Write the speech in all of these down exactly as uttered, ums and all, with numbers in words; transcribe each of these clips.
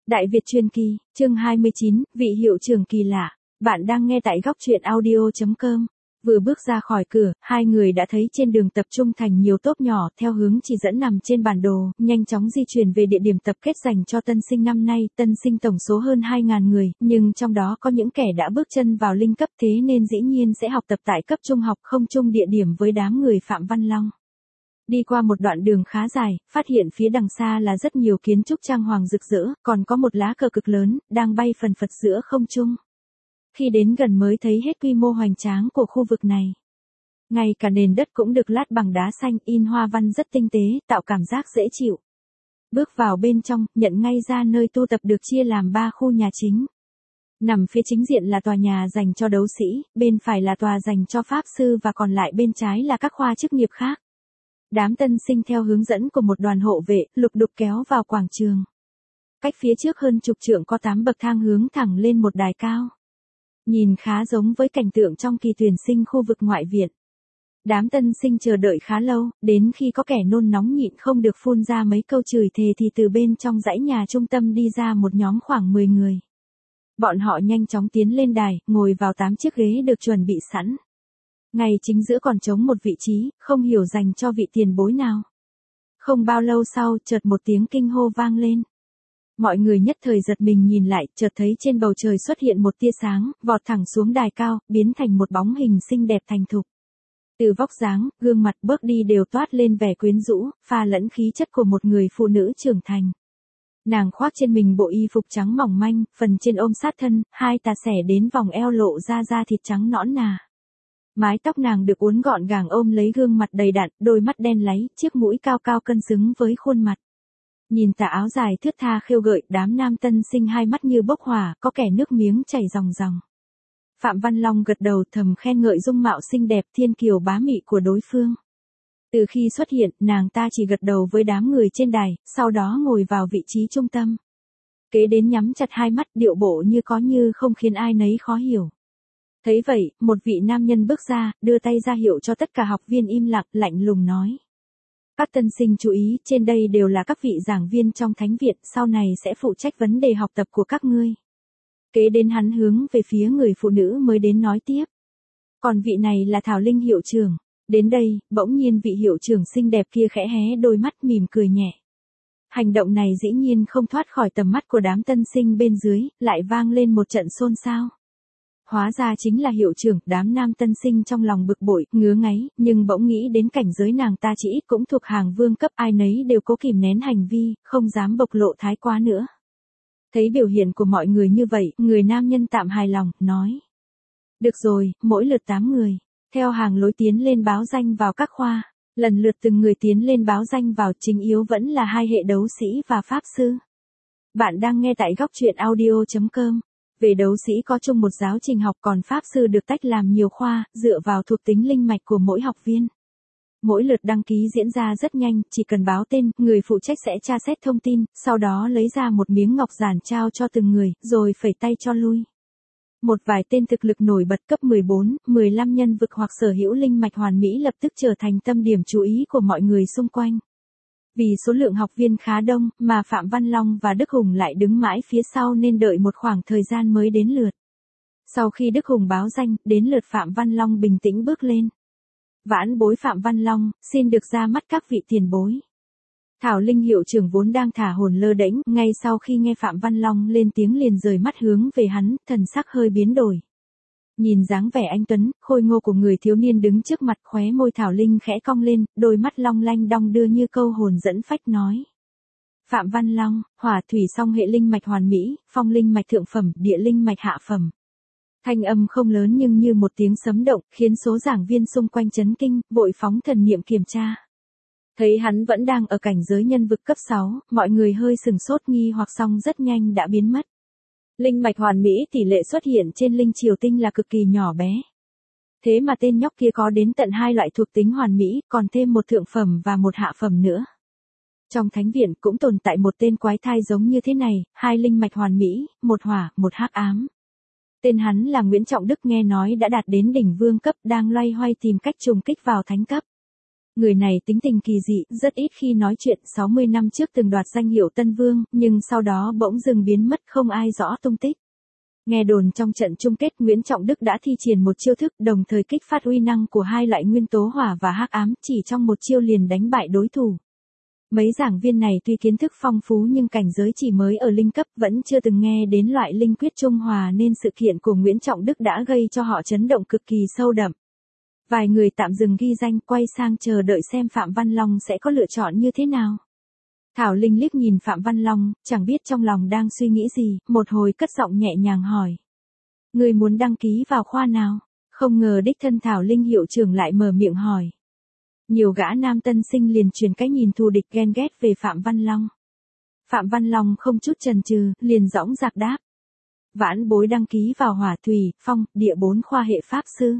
Đại Việt truyền kỳ, chương hai mươi chín, vị hiệu trưởng kỳ lạ. Bạn đang nghe tại góc truyện audio chấm com. Vừa bước ra khỏi cửa, hai người đã thấy trên đường tập trung thành nhiều tốp nhỏ theo hướng chỉ dẫn nằm trên bản đồ, nhanh chóng di chuyển về địa điểm tập kết dành cho tân sinh năm nay. Tân sinh tổng số hơn hai nghìn người, nhưng trong đó có những kẻ đã bước chân vào linh cấp, thế nên dĩ nhiên sẽ học tập tại cấp trung học không chung địa điểm với đám người Phạm Văn Long. Đi qua một đoạn đường khá dài, phát hiện phía đằng xa là rất nhiều kiến trúc trang hoàng rực rỡ, còn có một lá cờ cực lớn, đang bay phần phật giữa không trung. Khi đến gần mới thấy hết quy mô hoành tráng của khu vực này. Ngay cả nền đất cũng được lát bằng đá xanh, in hoa văn rất tinh tế, tạo cảm giác dễ chịu. Bước vào bên trong, nhận ngay ra nơi tu tập được chia làm ba khu nhà chính. Nằm phía chính diện là tòa nhà dành cho đấu sĩ, bên phải là tòa dành cho pháp sư và còn lại bên trái là các khoa chức nghiệp khác. Đám tân sinh theo hướng dẫn của một đoàn hộ vệ, lục đục kéo vào quảng trường. Cách phía trước hơn chục trượng có tám bậc thang hướng thẳng lên một đài cao. Nhìn khá giống với cảnh tượng trong kỳ tuyển sinh khu vực ngoại viện. Đám tân sinh chờ đợi khá lâu, đến khi có kẻ nôn nóng nhịn không được phun ra mấy câu chửi thề thì từ bên trong dãy nhà trung tâm đi ra một nhóm khoảng mười người. Bọn họ nhanh chóng tiến lên đài, ngồi vào tám chiếc ghế được chuẩn bị sẵn. Ngay chính giữa còn trống một vị trí, không hiểu dành cho vị tiền bối nào. Không bao lâu sau, chợt một tiếng kinh hô vang lên. Mọi người nhất thời giật mình nhìn lại, chợt thấy trên bầu trời xuất hiện một tia sáng, vọt thẳng xuống đài cao, biến thành một bóng hình xinh đẹp thành thục. Từ vóc dáng, gương mặt bước đi đều toát lên vẻ quyến rũ, pha lẫn khí chất của một người phụ nữ trưởng thành. Nàng khoác trên mình bộ y phục trắng mỏng manh, phần trên ôm sát thân, hai tà xẻ đến vòng eo lộ ra da thịt trắng nõn nà. Mái tóc nàng được uốn gọn gàng ôm lấy gương mặt đầy đặn, đôi mắt đen láy, chiếc mũi cao cao cân xứng với khuôn mặt. Nhìn tà áo dài thướt tha khêu gợi, đám nam tân sinh hai mắt như bốc hỏa, có kẻ nước miếng chảy ròng ròng. Phạm Văn Long gật đầu thầm khen ngợi dung mạo xinh đẹp thiên kiều bá mị của đối phương. Từ khi xuất hiện, nàng ta chỉ gật đầu với đám người trên đài, sau đó ngồi vào vị trí trung tâm. Kế đến nhắm chặt hai mắt, điệu bộ như có như không khiến ai nấy khó hiểu. Thấy vậy, một vị nam nhân bước ra, đưa tay ra hiệu cho tất cả học viên im lặng, lạnh lùng nói. Các tân sinh chú ý, trên đây đều là các vị giảng viên trong thánh viện, sau này sẽ phụ trách vấn đề học tập của các ngươi. Kế đến hắn hướng về phía người phụ nữ mới đến nói tiếp. Còn vị này là Thảo Linh hiệu trưởng. Đến đây, bỗng nhiên vị hiệu trưởng xinh đẹp kia khẽ hé đôi mắt mỉm cười nhẹ. Hành động này dĩ nhiên không thoát khỏi tầm mắt của đám tân sinh bên dưới, lại vang lên một trận xôn xao. Hóa ra chính là hiệu trưởng, đám nam tân sinh trong lòng bực bội, ngứa ngáy, nhưng bỗng nghĩ đến cảnh giới nàng ta chỉ ít cũng thuộc hàng vương cấp, ai nấy đều cố kìm nén hành vi, không dám bộc lộ thái quá nữa. Thấy biểu hiện của mọi người như vậy, người nam nhân tạm hài lòng, nói. Được rồi, mỗi lượt tám người, theo hàng lối tiến lên báo danh vào các khoa, lần lượt từng người tiến lên báo danh vào, chính yếu vẫn là hai hệ đấu sĩ và pháp sư. Bạn đang nghe tại góc truyện audio chấm com. Về đấu sĩ có chung một giáo trình học, còn pháp sư được tách làm nhiều khoa, dựa vào thuộc tính linh mạch của mỗi học viên. Mỗi lượt đăng ký diễn ra rất nhanh, chỉ cần báo tên, người phụ trách sẽ tra xét thông tin, sau đó lấy ra một miếng ngọc giản trao cho từng người, rồi phẩy tay cho lui. Một vài tên thực lực nổi bật cấp mười bốn, mười lăm nhân vực hoặc sở hữu linh mạch hoàn mỹ lập tức trở thành tâm điểm chú ý của mọi người xung quanh. Vì số lượng học viên khá đông, mà Phạm Văn Long và Đức Hùng lại đứng mãi phía sau nên đợi một khoảng thời gian mới đến lượt. Sau khi Đức Hùng báo danh, đến lượt Phạm Văn Long bình tĩnh bước lên. Vãn bối Phạm Văn Long, xin được ra mắt các vị tiền bối. Thảo Linh hiệu trưởng vốn đang thả hồn lơ đễnh, ngay sau khi nghe Phạm Văn Long lên tiếng liền rời mắt hướng về hắn, thần sắc hơi biến đổi. Nhìn dáng vẻ anh tuấn, khôi ngô của người thiếu niên đứng trước mặt, khóe môi Thảo Linh khẽ cong lên, đôi mắt long lanh đong đưa như câu hồn dẫn phách nói. Phạm Văn Long, hỏa thủy song hệ linh mạch hoàn mỹ, phong linh mạch thượng phẩm, địa linh mạch hạ phẩm. Thanh âm không lớn nhưng như một tiếng sấm động, khiến số giảng viên xung quanh chấn kinh, vội phóng thần niệm kiểm tra. Thấy hắn vẫn đang ở cảnh giới nhân vực cấp sáu, mọi người hơi sừng sốt nghi hoặc song rất nhanh đã biến mất. Linh mạch hoàn mỹ tỷ lệ xuất hiện trên linh triều tinh là cực kỳ nhỏ bé. Thế mà tên nhóc kia có đến tận hai loại thuộc tính hoàn mỹ, còn thêm một thượng phẩm và một hạ phẩm nữa. Trong thánh viện cũng tồn tại một tên quái thai giống như thế này, hai linh mạch hoàn mỹ, một hỏa, một hắc ám. Tên hắn là Nguyễn Trọng Đức, nghe nói đã đạt đến đỉnh vương cấp, đang loay hoay tìm cách trùng kích vào thánh cấp. Người này tính tình kỳ dị, rất ít khi nói chuyện, sáu mươi năm trước từng đoạt danh hiệu Tân Vương, nhưng sau đó bỗng dưng biến mất không ai rõ tung tích. Nghe đồn trong trận chung kết Nguyễn Trọng Đức đã thi triển một chiêu thức đồng thời kích phát uy năng của hai loại nguyên tố hỏa và hắc ám, chỉ trong một chiêu liền đánh bại đối thủ. Mấy giảng viên này tuy kiến thức phong phú nhưng cảnh giới chỉ mới ở linh cấp, vẫn chưa từng nghe đến loại linh quyết trung hòa, nên sự kiện của Nguyễn Trọng Đức đã gây cho họ chấn động cực kỳ sâu đậm. Vài người tạm dừng ghi danh, quay sang chờ đợi xem Phạm Văn Long sẽ có lựa chọn như thế nào. Thảo Linh liếc nhìn Phạm Văn Long, chẳng biết trong lòng đang suy nghĩ gì, một hồi cất giọng nhẹ nhàng hỏi. Người muốn đăng ký vào khoa nào? Không ngờ đích thân Thảo Linh hiệu trưởng lại mở miệng hỏi. Nhiều gã nam tân sinh liền truyền cái nhìn thù địch ghen ghét về Phạm Văn Long. Phạm Văn Long không chút chần chừ, liền dõng dạc đáp. Vãn bối đăng ký vào hỏa thủy, phong, địa bốn khoa hệ pháp sư.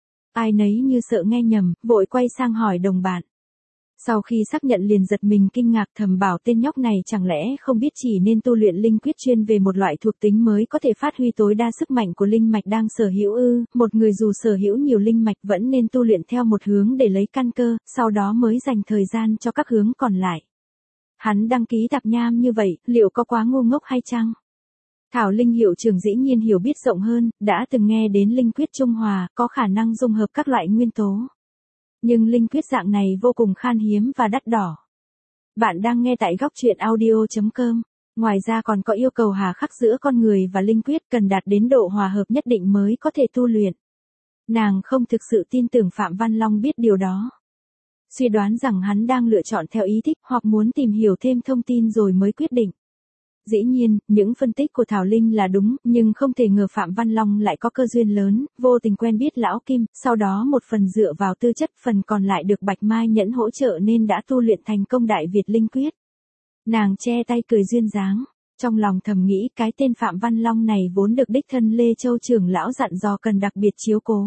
Ai nấy như sợ nghe nhầm, vội quay sang hỏi đồng bạn. Sau khi xác nhận liền giật mình kinh ngạc, thầm bảo tên nhóc này chẳng lẽ không biết chỉ nên tu luyện linh quyết chuyên về một loại thuộc tính mới có thể phát huy tối đa sức mạnh của linh mạch đang sở hữu ư? Một người dù sở hữu nhiều linh mạch vẫn nên tu luyện theo một hướng để lấy căn cơ, sau đó mới dành thời gian cho các hướng còn lại. Hắn đăng ký tạp nham như vậy, liệu có quá ngu ngốc hay chăng? Thảo Linh hiệu trưởng dĩ nhiên hiểu biết rộng hơn, đã từng nghe đến linh quyết trung hòa, có khả năng dung hợp các loại nguyên tố. Nhưng linh quyết dạng này vô cùng khan hiếm và đắt đỏ. Bạn đang nghe tại góc truyện audio chấm com. Ngoài ra còn có yêu cầu hà khắc giữa con người và linh quyết, cần đạt đến độ hòa hợp nhất định mới có thể tu luyện. Nàng không thực sự tin tưởng Phạm Văn Long biết điều đó. Suy đoán rằng hắn đang lựa chọn theo ý thích hoặc muốn tìm hiểu thêm thông tin rồi mới quyết định. Dĩ nhiên, những phân tích của Thảo Linh là đúng, nhưng không thể ngờ Phạm Văn Long lại có cơ duyên lớn, vô tình quen biết Lão Kim, sau đó một phần dựa vào tư chất, phần còn lại được Bạch Mai Nhẫn hỗ trợ nên đã tu luyện thành công Đại Việt Linh Quyết. Nàng che tay cười duyên dáng, trong lòng thầm nghĩ cái tên Phạm Văn Long này vốn được đích thân Lê Châu trưởng lão dặn dò cần đặc biệt chiếu cố.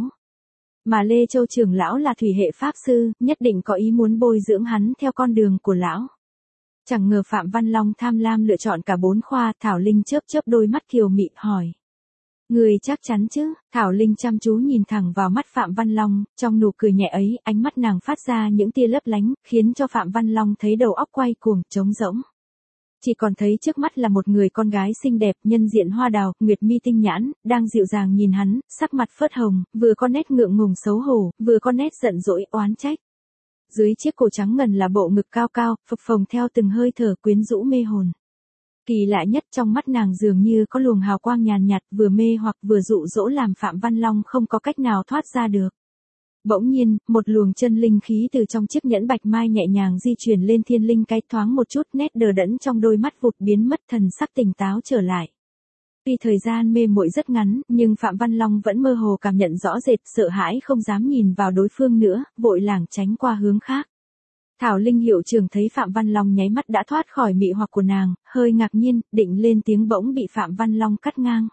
Mà Lê Châu trưởng lão là thủy hệ pháp sư, nhất định có ý muốn bồi dưỡng hắn theo con đường của lão. Chẳng ngờ Phạm Văn Long tham lam lựa chọn cả bốn khoa. Thảo Linh chớp chớp đôi mắt kiều mị hỏi. Người chắc chắn chứ? Thảo Linh chăm chú nhìn thẳng vào mắt Phạm Văn Long, trong nụ cười nhẹ ấy, ánh mắt nàng phát ra những tia lấp lánh, khiến cho Phạm Văn Long thấy đầu óc quay cuồng, trống rỗng. Chỉ còn thấy trước mắt là một người con gái xinh đẹp, nhân diện hoa đào, nguyệt mi tinh nhãn, đang dịu dàng nhìn hắn, sắc mặt phớt hồng, vừa có nét ngượng ngùng xấu hổ, vừa có nét giận dỗi, oán trách. Dưới chiếc cổ trắng ngần là bộ ngực cao cao, phập phồng theo từng hơi thở quyến rũ mê hồn. Kỳ lạ nhất, trong mắt nàng dường như có luồng hào quang nhàn nhạt, vừa mê hoặc vừa dụ dỗ làm Phạm Văn Long không có cách nào thoát ra được. Bỗng nhiên, một luồng chân linh khí từ trong chiếc nhẫn bạch mai nhẹ nhàng di chuyển lên thiên linh cái, thoáng một chút nét đờ đẫn trong đôi mắt vụt biến mất, thần sắc tỉnh táo trở lại. Tuy thời gian mê muội rất ngắn, nhưng Phạm Văn Long vẫn mơ hồ cảm nhận rõ rệt, sợ hãi không dám nhìn vào đối phương nữa, vội lảng tránh qua hướng khác. Thảo Linh hiệu trưởng thấy Phạm Văn Long nháy mắt đã thoát khỏi mị hoặc của nàng, hơi ngạc nhiên, định lên tiếng bỗng bị Phạm Văn Long cắt ngang.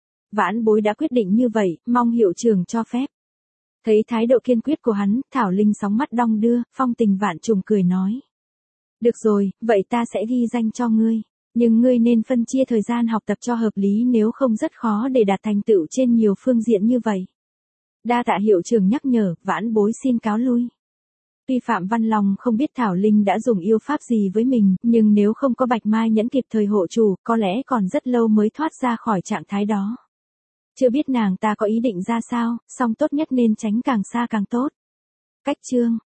Vãn bối đã quyết định như vậy, mong hiệu trưởng cho phép. Thấy thái độ kiên quyết của hắn, Thảo Linh sóng mắt đong đưa, phong tình vạn trùng cười nói. Được rồi, vậy ta sẽ ghi danh cho ngươi. Nhưng ngươi nên phân chia thời gian học tập cho hợp lý, nếu không rất khó để đạt thành tựu trên nhiều phương diện như vậy. Đa tạ hiệu trưởng nhắc nhở, vãn bối xin cáo lui. Tuy Phạm Văn Long không biết Thảo Linh đã dùng yêu pháp gì với mình, nhưng nếu không có Bạch Mai Nhẫn kịp thời hộ chủ, có lẽ còn rất lâu mới thoát ra khỏi trạng thái đó. Chưa biết nàng ta có ý định ra sao, song tốt nhất nên tránh càng xa càng tốt. Cách chương